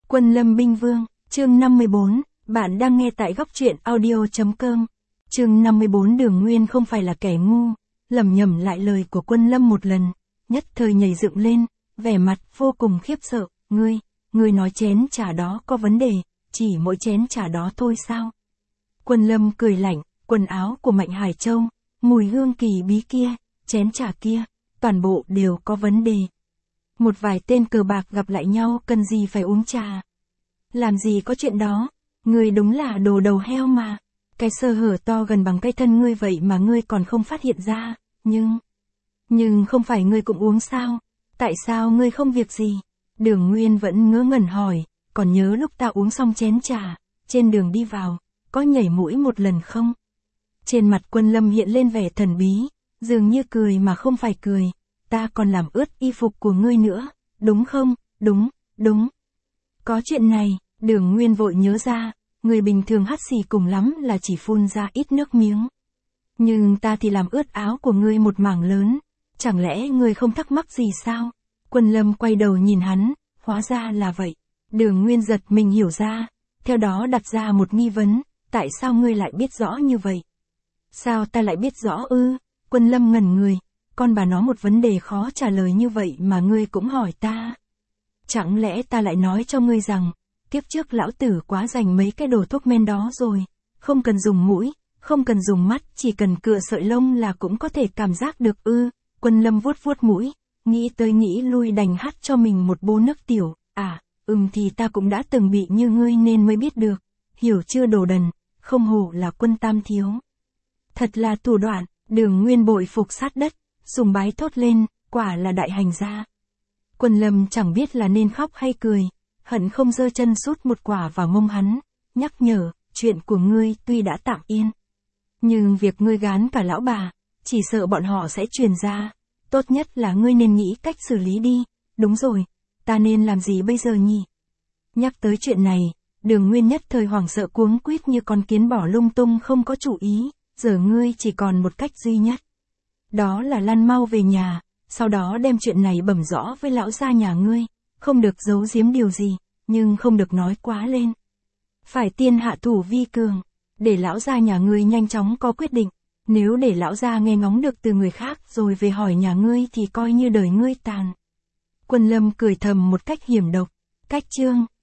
Quân Lâm Binh Vương, chương 54, bạn đang nghe tại góc truyện audio.com. Chương 54. Đường Nguyên không phải là kẻ ngu, lẩm nhẩm lại lời của Quân Lâm một lần, nhất thời nhảy dựng lên, vẻ mặt vô cùng khiếp sợ. Ngươi nói chén trà đó có vấn đề, chỉ mỗi chén trà đó thôi sao? Quân Lâm cười lạnh, quần áo của Mạnh Hải Châu, mùi hương kỳ bí kia, chén trà kia, toàn bộ đều có vấn đề. Một vài tên cờ bạc gặp lại nhau cần gì phải uống trà? Làm gì có chuyện đó, ngươi đúng là đồ đầu heo mà. Cái sơ hở to gần bằng cây thân ngươi vậy mà ngươi còn không phát hiện ra, nhưng không phải ngươi cũng uống sao? Tại sao ngươi không việc gì? Đường Nguyên vẫn ngớ ngẩn hỏi, còn nhớ lúc ta uống xong chén trà, trên đường đi vào, có nhảy mũi một lần không? Trên mặt Quân Lâm hiện lên vẻ thần bí, dường như cười mà không phải cười. Ta còn làm ướt y phục của ngươi nữa, đúng không? Đúng. Có chuyện này, Đường Nguyên vội nhớ ra, người bình thường hắt xì cùng lắm là chỉ phun ra ít nước miếng. Nhưng ta thì làm ướt áo của ngươi một mảng lớn, chẳng lẽ ngươi không thắc mắc gì sao? Quân Lâm quay đầu nhìn hắn, hóa ra là vậy. Đường Nguyên giật mình hiểu ra, theo đó đặt ra một nghi vấn, tại sao ngươi lại biết rõ như vậy? Sao ta lại biết rõ ư? Quân Lâm ngẩn người, con bà nó một vấn đề khó trả lời như vậy mà ngươi cũng hỏi ta. Chẳng lẽ ta lại nói cho ngươi rằng, kiếp trước lão tử quá dành mấy cái đồ thuốc men đó rồi, không cần dùng mũi, không cần dùng mắt, chỉ cần cựa sợi lông là cũng có thể cảm giác được ư? Quân Lâm vuốt mũi, nghĩ tới nghĩ lui đành hắt cho mình một bô nước tiểu. Thì ta cũng đã từng bị như ngươi nên mới biết được, hiểu chưa đồ đần, không hổ là Quân tam thiếu. Thật là thủ đoạn. Đường Nguyên bội phục sát đất, sùng bái thốt lên, quả là đại hành gia. Quân Lâm chẳng biết là nên khóc hay cười, hận không giơ chân sút một quả vào mông hắn, nhắc nhở, chuyện của ngươi tuy đã tạm yên, nhưng việc ngươi gán cả lão bà, chỉ sợ bọn họ sẽ truyền ra, tốt nhất là ngươi nên nghĩ cách xử lý đi. Đúng rồi, ta nên làm gì bây giờ nhỉ? Nhắc tới chuyện này, Đường Nguyên nhất thời hoảng sợ cuống quýt như con kiến bỏ lung tung không có chủ ý. Giờ ngươi chỉ còn một cách duy nhất. Đó là lăn mau về nhà, sau đó đem chuyện này bẩm rõ với lão gia nhà ngươi, không được giấu giếm điều gì, nhưng không được nói quá lên. Phải tiên hạ thủ vi cường, để lão gia nhà ngươi nhanh chóng có quyết định, nếu để lão gia nghe ngóng được từ người khác rồi về hỏi nhà ngươi thì coi như đời ngươi tàn. Quân Lâm cười thầm một cách hiểm độc, cách chương,